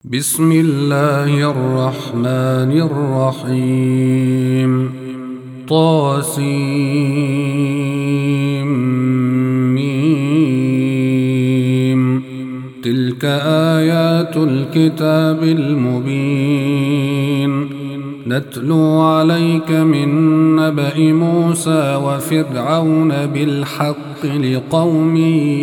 بسم الله الرحمن الرحيم طاسيم تلك آيات الكتاب المبين نتلو عليك من نبأ موسى وفرعون بالحق لقوم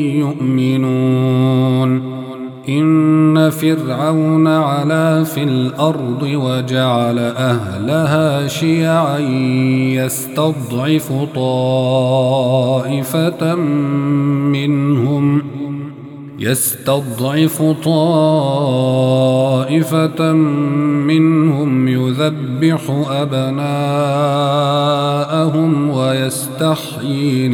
يؤمنون إن فرعون علا في الأرض وجعل أهلها شيعا يستضعف طائفة منهم يذبح أبناءهم ويستحيي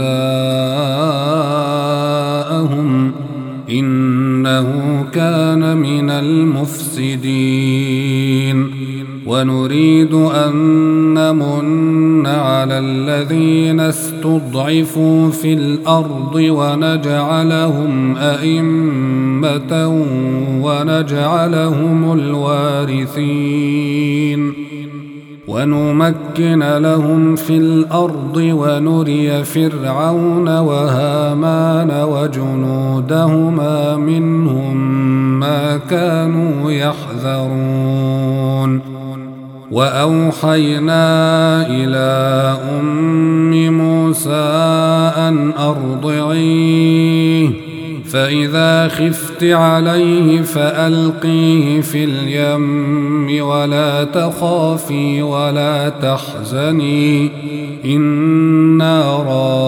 نساءهم إنه كان من المفسدين ونريد أن نمن على الذين استضعفوا في الأرض ونجعلهم أئمة ونجعلهم الوارثين ونمكن لهم في الأرض ونري فرعون وهامان وجنودهما منهم ما كانوا يحذرون وأوحينا إلى أم موسى أن أرضعيه فإذا خفت عليه فألقيه في اليم ولا تخافي ولا تحزني إنا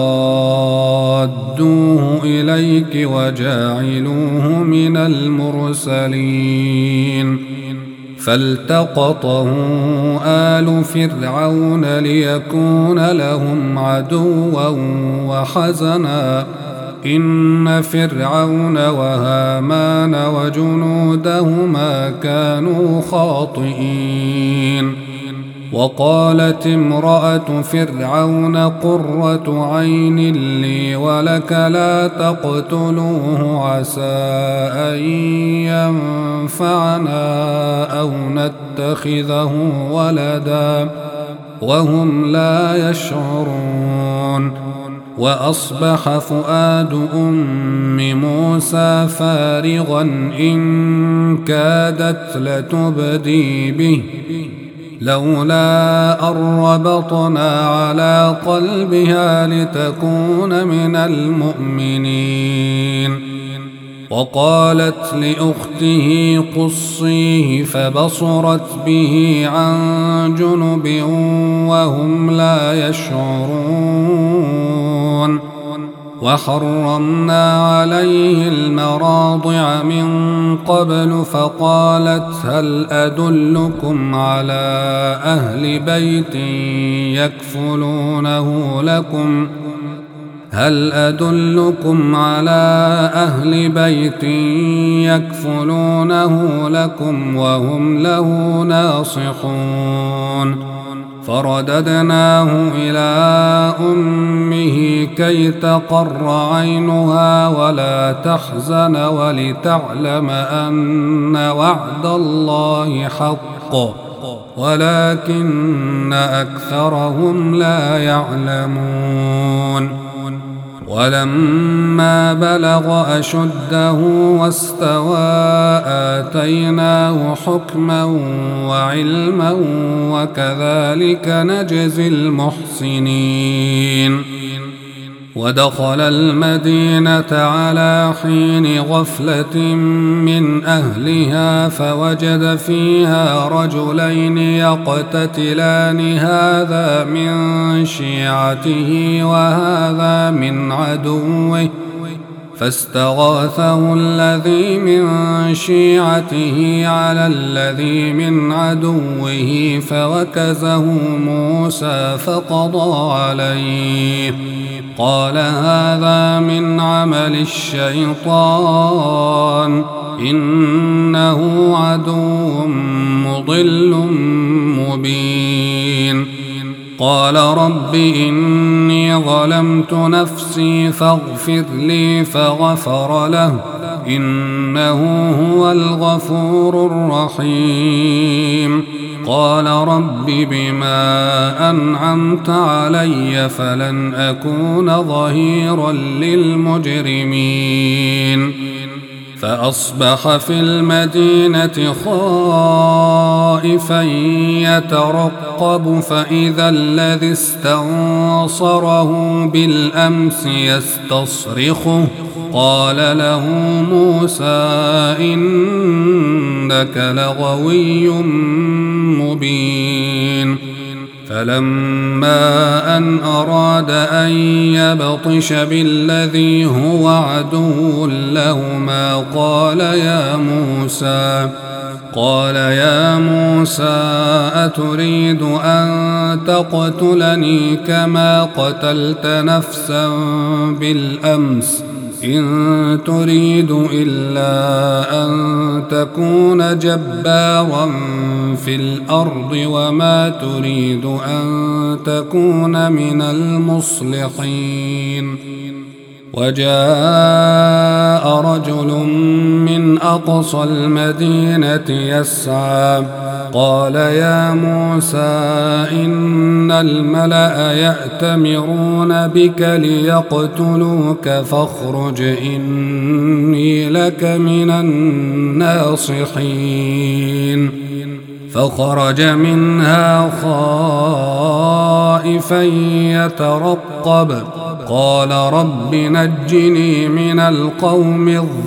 رادوه إليك وجاعلوه من المرسلين فالتقطه آل فرعون ليكون لهم عدوا وحزنا إن فرعون وهامان وجنودهما كانوا خاطئين وقالت امرأة فرعون قرة عين لي ولك لا تقتلوه عسى أن ينفعنا أو نتخذه ولدا وهم لا يشعرون وأصبح فؤاد أم موسى فارغا إن كادت لتبدي به لولا أن ربطنا على قلبها لتكون من المؤمنين وقالت لأخته قصيه فبصرت به عن جنب وهم لا يشعرون وحرمنا عليه المراضع من قبل فقالت هل أدلكم على أهل بيت يكفلونه لكم وهم له ناصحون فرددناه إلى أمه كي تقر عينها ولا تحزن ولتعلم أن وعد الله حق ولكن أكثرهم لا يعلمون ولما بلغ أشده واستوى آتيناه حكما وعلما وكذلك نجزي المحسنين ودخل المدينة على حين غفلة من أهلها فوجد فيها رجلين يقتتلان هذا من شيعته وهذا من عدوه فاستغاثه الذي من شيعته على الذي من عدوه فوكزه موسى فقضى عليه قال هذا من عمل الشيطان إنه عدو مضل مبين قال رب إني ظلمت نفسي فاغفر لي فغفر له إنه هو الغفور الرحيم قال رب بما أنعمت علي فلن أكون ظهيرا للمجرمين فأصبح في المدينة خائفا يترقب فإذا الذي استنصره بالأمس يستصرخه قال له موسى إنك لغوي مبين فلما أن أراد أن يبطش بالذي هو عدو لهما قال يا موسى أتريد أن تقتلني كما قتلت نفسا بالأمس إن تريد إلا أن تكون جبارا في الأرض وما تريد أن تكون من المصلحين وجاء رجل من أقصى المدينة يسعى قال يا موسى إن الملأ يأتمرون بك ليقتلوك فاخرج إني لك من الناصحين فخرج منها خائفا يترقب قال رب نجني من القوم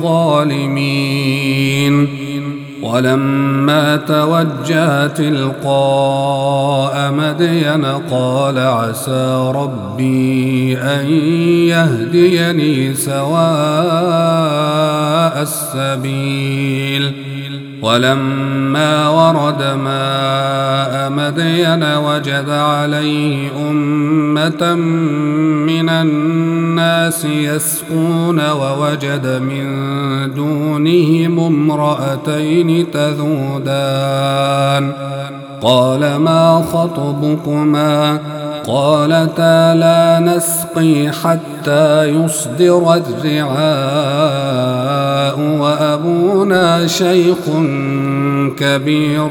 الظالمين ولما توجه تلقاء مدين قال عسى ربي أن يهديني سواء السبيل ولما ورد ماء مدين وجد عليه أمة من الناس يسقون ووجد من دونهم امرأتين تذودان قال ما خطبكما قالتا لا نسقي حتى يصدر الرعاء وأبونا شيخ كبير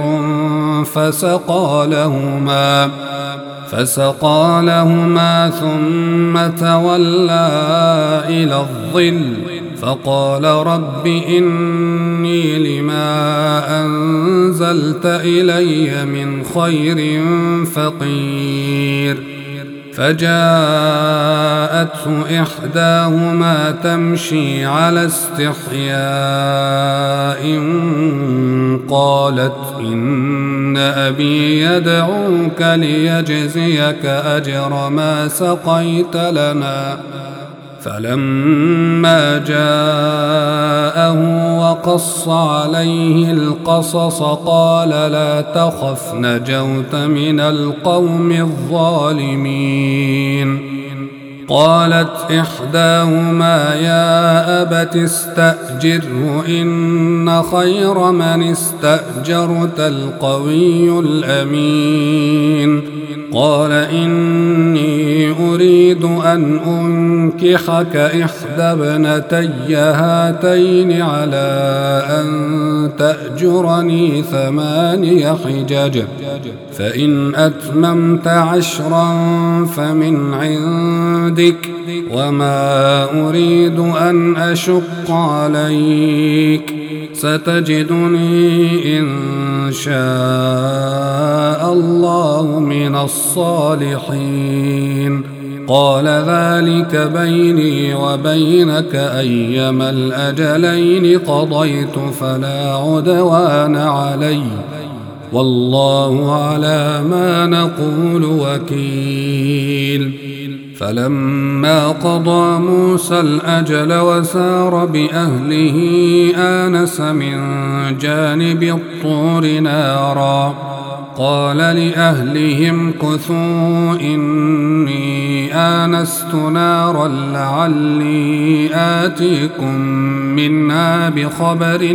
فسقى لهما ثم تولى إلى الظل فقال رب إني لما أنزلت إلي من خير فقير فجاءته إحداهما تمشي على استحياء قالت إن أبي يدعوك ليجزيك أجر ما سقيت لنا فلما جاءه وقص عليه القصص قال لا تخف نجوت من القوم الظالمين قالت إحداهما يا أبت استأجره إن خير من استأجرت القوي الأمين قال إني أريد أن أنكحك إحدى ابنتي هاتين على أن تأجرني 8 حجج فإن أتممت 10 فمن عندك وما أريد أن أشق عليك ستجدني إن شاء الله من الصالحين قال ذلك بيني وبينك أيما الأجلين قضيت فلا عدوان علي والله على ما نقول وكيل فلما قضى موسى الأجل وسار بأهله آنس من جانب الطور نارا قال لأهلهم كثوا إني آنست نارا لعلي آتيكم منها بخبر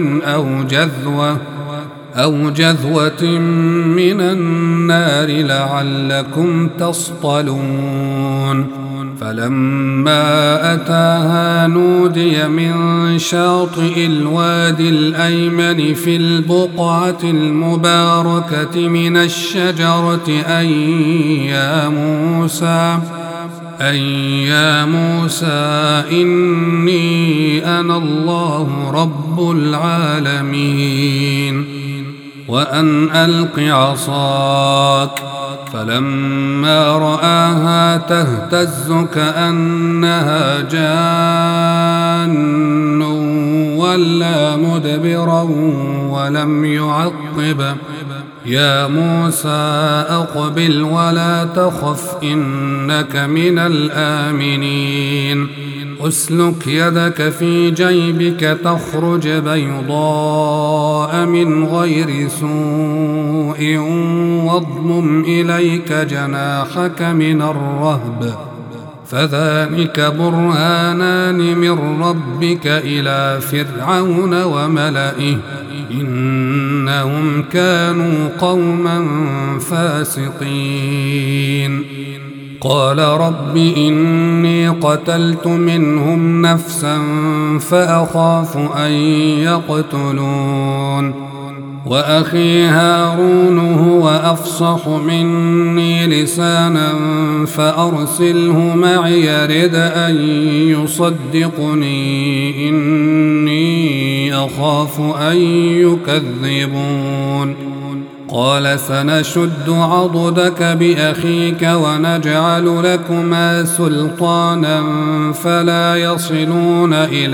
أو جذوة من النار لعلكم تصطلون فلما أتاها نودي من شاطئ الوادي الأيمن في البقعة المباركة من الشجرة أن يا موسى إني أنا الله رب العالمين وأن ألق عصاك. فلما رآها تهتز كأنها جان ولا مدبرا ولم يعقب. يا موسى أقبل ولا تخف إنك من الآمنين. أسلك يدك في جيبك تخرج بيضاء من غير سوء واضمم إليك جناحك من الرهب فذلك برهانان من ربك إلى فرعون وملئه إنهم كانوا قوما فاسقين. قال رب إني قتلت منهم نفسا فأخاف أن يقتلون وأخي هارون هو أفصح مني لسانا فأرسله معي يرد أن يصدقني إني أخاف أن يكذبون. قال سنشد عضدك بأخيك ونجعل لكما سلطانا فلا يصلون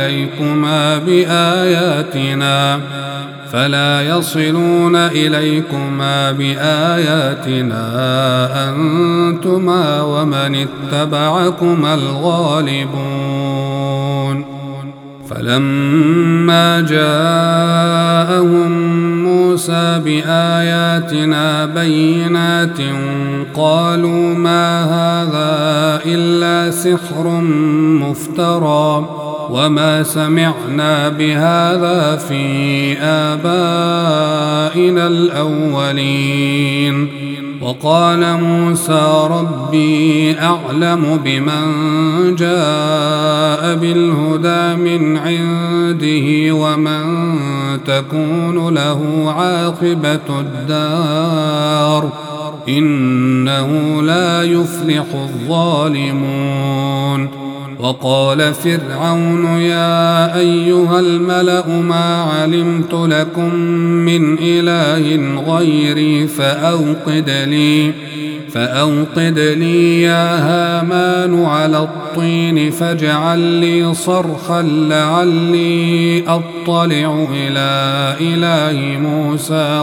إليكما بآياتنا أنتما ومن اتبعكما الغالبون. فلما جاءهم موسى بآياتنا بينات قالوا ما هذا إلا سحر مفترى وما سمعنا بهذا في آبائنا الأولين. وقال موسى ربي أعلم بمن جاء بالهدى من عنده ومن تكون له عاقبة الدار إنه لا يفلح الظالمون. وقال فرعون يا أيها الملأ ما علمت لكم من إله غيري فأوقد لي يا هامان على الطين فاجعل لي صرحا لعلي أطلع إلى إله موسى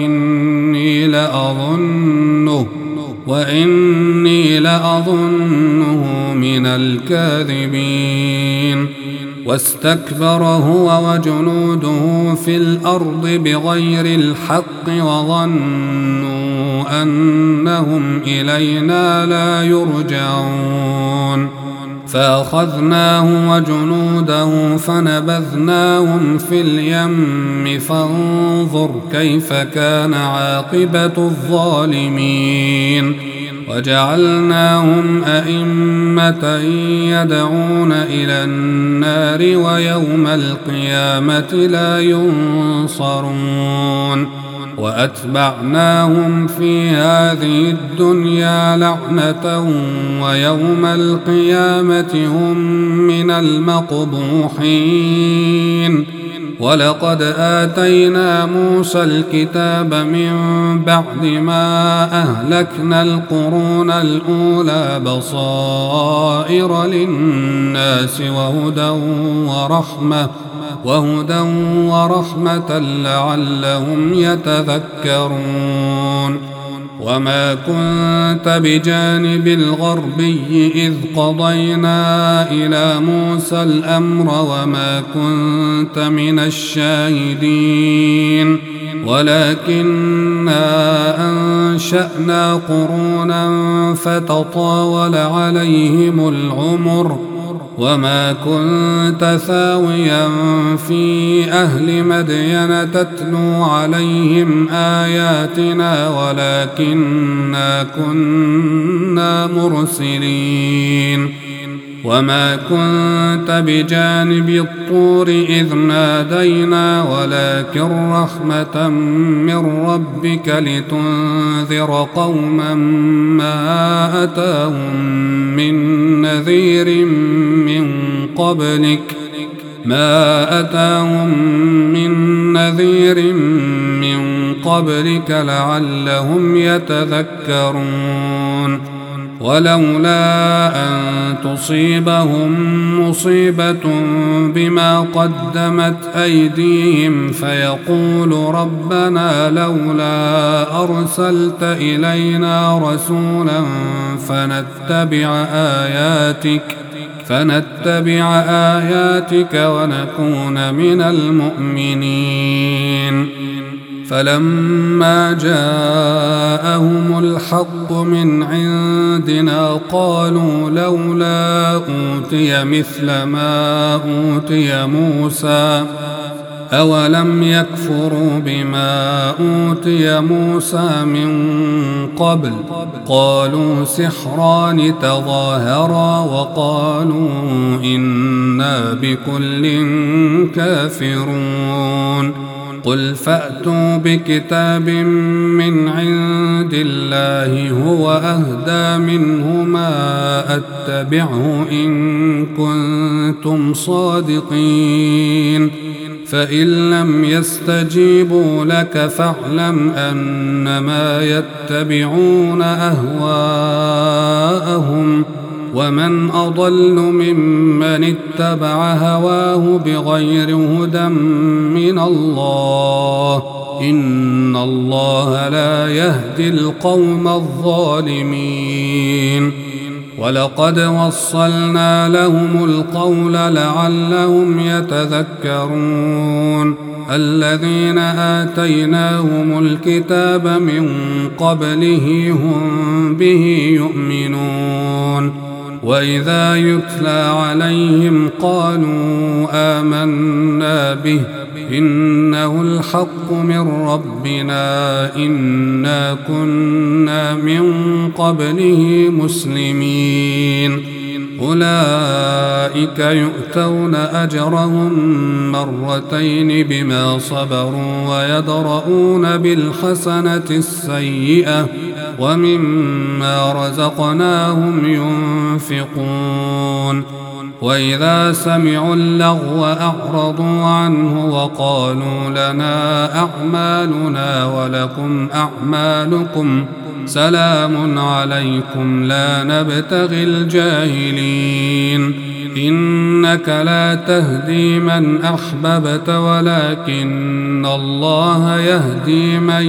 وإني لأظنه من الكاذبين. واستكبر هو وجنوده في الأرض بغير الحق وظنوا أنهم إلينا لا يرجعون. فأخذناه وجنوده فنبذناهم في اليم فانظر كيف كان عاقبة الظالمين. وجعلناهم أئمة يدعون إلى النار ويوم القيامة لا ينصرون. وأتبعناهم في هذه الدنيا لعنة ويوم القيامة هم من المقبوحين. ولقد آتينا موسى الكتاب من بعد ما أهلكنا القرون الأولى بصائر للناس وهدى ورحمة لعلهم يتذكرون. وما كنت بجانب الغربي إذ قضينا إلى موسى الأمر وما كنت من الشاهدين ولكننا أنشأنا قرونا فتطاول عليهم العمر وما كنت ثاويا في أهل مدين تتلو عليهم آياتنا ولكننا كنا مرسلين. وما كنت بجانب الطور إذ نادينا ولكن رحمة من ربك لتنذر قوما ما أتاهم من نذير من قبلك لعلهم يتذكرون ولولا أن تصيبهم مصيبة بما قدمت أيديهم فيقول ربنا لولا أرسلت إلينا رسولا فنتبع آياتك ونكون من المؤمنين فلما جاءهم الحق من عندنا قالوا لولا أوتي مثل ما أوتي موسى أولم يكفروا بما أوتي موسى من قبل قالوا سحران تظاهرا وقالوا إنا بكل كافرون قل فأتوا بكتاب من عند الله هو أهدى منه ما أتبعه إن كنتم صادقين فإن لم يستجيبوا لك فاعلم أنما يتبعون أهواءهم ومن أضل ممن اتبع هواه بغير هدى من الله إن الله لا يهدي القوم الظالمين ولقد وصلنا لهم القول لعلهم يتذكرون الذين آتيناهم الكتاب من قبله هم به يؤمنون وإذا يتلى عليهم قالوا آمنا به إنه الحق من ربنا إنا كنا من قبله مسلمين أولئك يؤتون أجرهم مرتين بما صبروا ويدرؤون بالحسنة السيئة ومما رزقناهم ينفقون وإذا سمعوا اللغو أعرضوا عنه وقالوا لنا أعمالنا ولكم أعمالكم سلام عليكم لا نبتغي الجاهلين إنك لا تهدي من أحببت ولكن الله يهدي من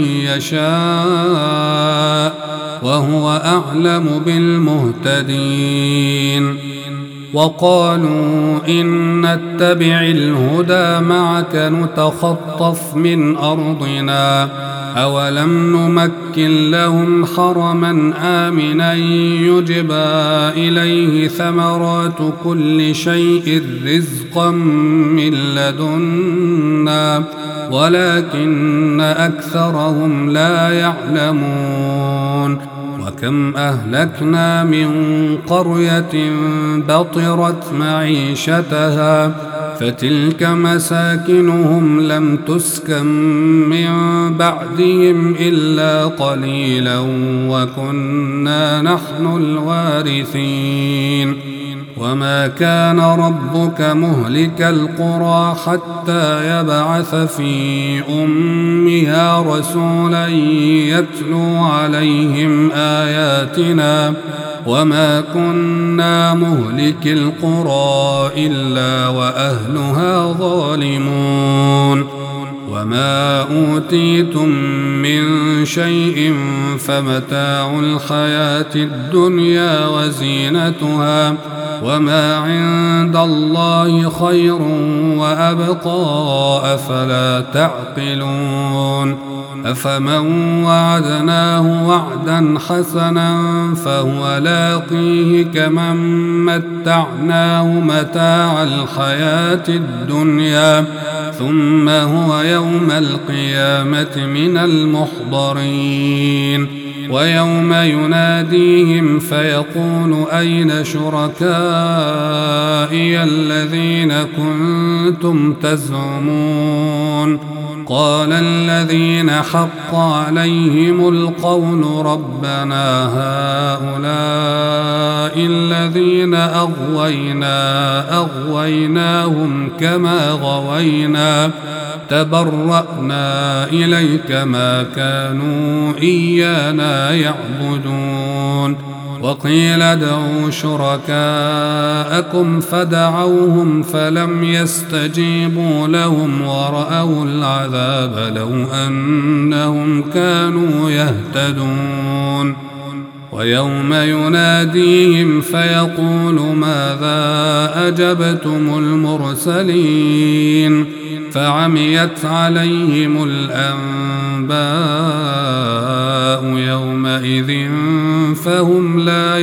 يشاء وهو أعلم بالمهتدين وقالوا إن نتبع الهدى معك نتخطف من أرضنا أولم نمكن لهم حرما آمنا يجبى إليه ثمرات كل شيء رزقا من لدنا ولكن أكثرهم لا يعلمون وكم أهلكنا من قرية بطرت معيشتها فتلك مساكنهم لم تسكن من بعدهم إلا قليلا وكنا نحن الوارثين وما كان ربك مهلك القرى حتى يبعث في أمها رسولا يتلو عليهم آياتنا وما كنا مهلك القرى إلا وأهلها ظالمون وما أوتيتم من شيء فمتاع الحياة الدنيا وزينتها وما عند الله خير وأبقى أفلا تعقلون أفمن وعدناه وعدا حسنا فهو لاقيه كمن متعناه متاع الحياة الدنيا ثم هو يوم القيامة من المحضرين ويوم يناديهم فيقول أين شركائي الذين كنتم تزعمون قال الذين حق عليهم القول ربنا هؤلاء الذين أغويناهم كما غوينا تبرأنا إليك ما كانوا إيانا يعبدون وقيل ادعوا شركاءكم فدعوهم فلم يستجيبوا لهم ورأوا العذاب لو أنهم كانوا يهتدون ويوم يناديهم فيقول ماذا أجبتم المرسلين فعميت عليهم الأنباء يومئذ فهم لا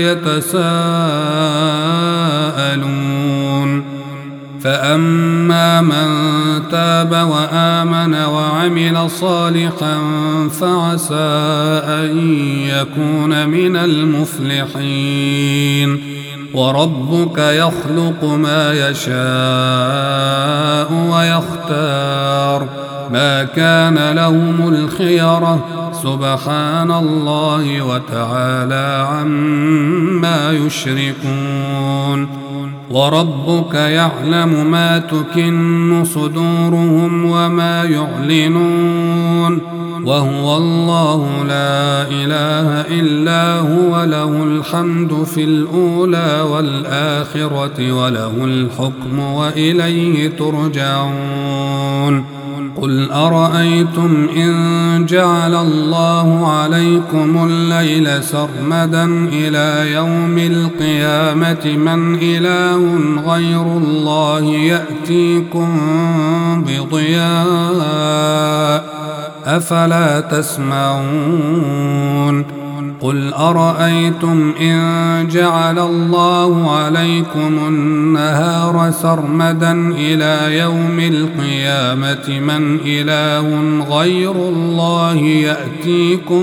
يتساءلون فأما من تاب وآمن وعمل صالحا فعسى أن يكون من المفلحين وربك يخلق ما يشاء ويختار ما كان لهم الخيرة سبحان الله وتعالى عما يشركون وربك يعلم ما تكن صدورهم وما يعلنون وهو الله لا إله إلا هو له الحمد في الأولى والآخرة وله الحكم وإليه ترجعون قل أرأيتم إن جعل الله عليكم الليل سرمدا إلى يوم القيامة من إله غير الله يأتيكم بضياء أفلا تسمعون قل أرأيتم إن جعل الله عليكم النهار سرمدا إلى يوم القيامة من إله غير الله يأتيكم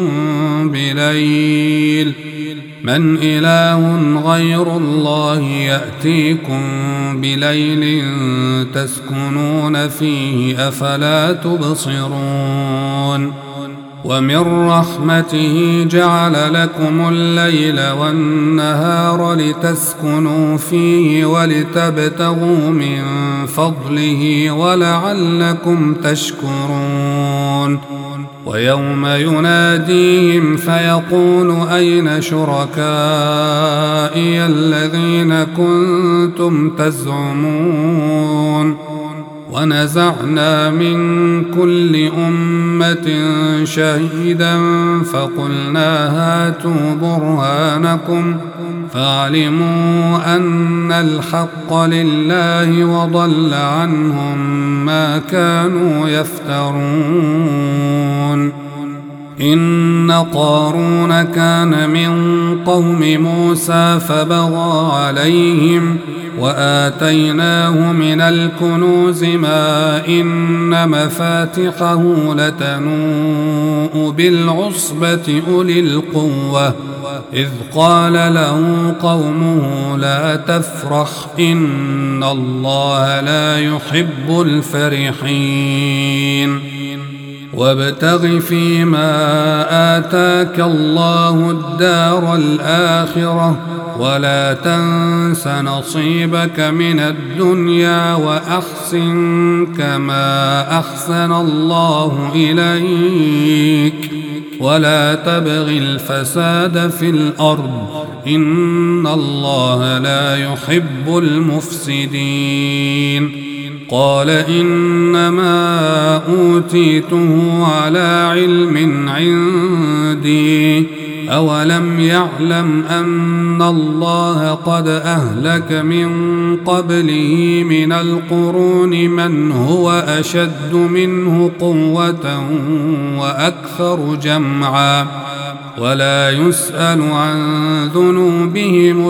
بليل من إله غير الله يأتيكم بليل تسكنون فيه أفلا تبصرون ومن رحمته جعل لكم الليل والنهار لتسكنوا فيه ولتبتغوا من فضله ولعلكم تشكرون ويوم يناديهم فيقول أين شركائي الذين كنتم تزعمون ونزعنا من كل أمة شهيدا فقلنا هاتوا برهانكم فاعلموا أن الحق لله وضل عنهم ما كانوا يفترون إن قارون كان من قوم موسى فبغى عليهم وآتيناه من الكنوز ما إن مفاتحه لتنوء بالعصبة أولي القوة إذ قال له قومه لا تفرح إن الله لا يحب الفرحين وابتغ فيما آتاك الله الدار الآخرة ولا تنس نصيبك من الدنيا وأحسن كما أحسن الله إليك ولا تبغ الفساد في الأرض إن الله لا يحب المفسدين قال إنما أوتيته على علم عندي أولم يعلم أن الله قد أهلك من قبله من القرون من هو أشد منه قوة وأكثر جمعا ولا يسأل عن ذنوبهم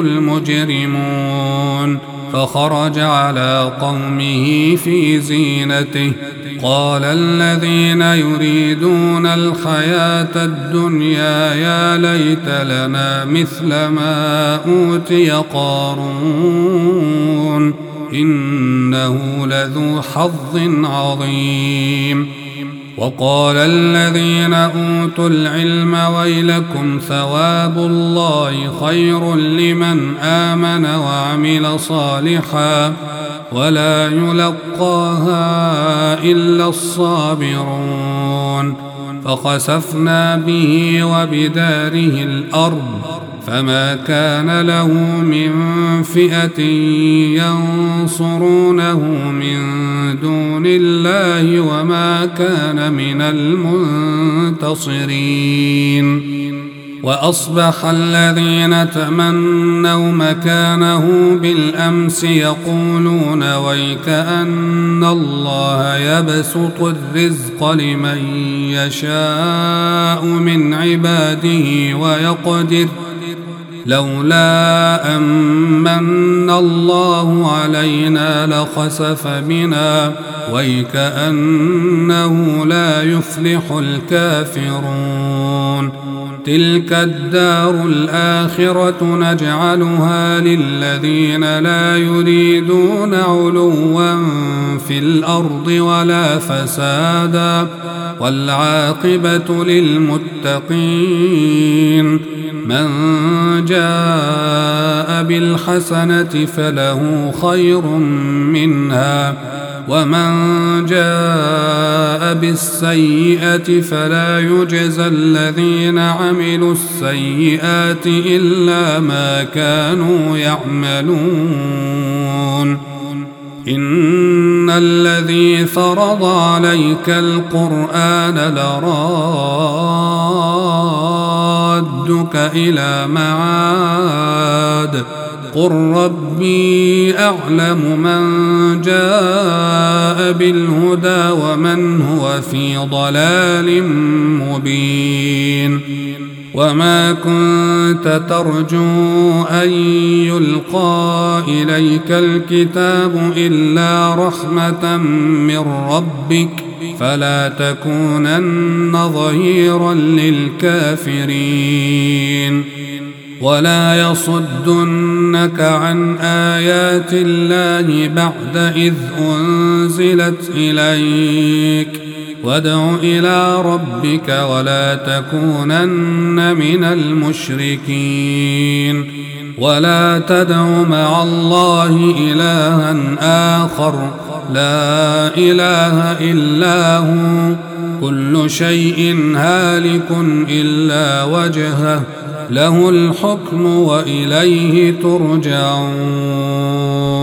المجرمون فخرج على قومه في زينته قال الذين يريدون الحياة الدنيا يا ليت لنا مثل ما أوتي قارون إنه لذو حظ عظيم. وقال الذين أوتوا العلم ويلكم ثواب الله خير لمن آمن وعمل صالحا ولا يلقاها إلا الصابرون. فخسفنا به وبداره الأرض فما كان له من فئة ينصرونه من دون الله وما كان من المنتصرين. وأصبح الذين تمنوا مكانه بالأمس يقولون ويكأن الله يبسط الرزق لمن يشاء من عباده ويقدر لولا أمن الله علينا لخسف بنا ويكأنه لا يفلح الكافرون. تلك الدار الآخرة نجعلها للذين لا يريدون علوا في الأرض ولا فسادا والعاقبة للمتقين. من جاء بالحسنة فله خير منها ومن جاء بالسيئة فلا يجزى الذين عملوا السيئات إلا ما كانوا يعملون. إن الذي فرض عليك القرآن لرادك إلى معاد قل ربي أعلم من جاء بالهدى ومن هو في ضلال مبين. وما كنت ترجو أن يلقى إليك الكتاب إلا رحمة من ربك فلا تكونن ظهيرا للكافرين. ولا يصدنك عن آيات الله بعد إذ أنزلت إليك وادع إلى ربك ولا تكونن من المشركين. ولا تدع مع الله إلها آخر لا إله إلا هو كل شيء هالك إلا وجهه له الحكم وإليه ترجعون.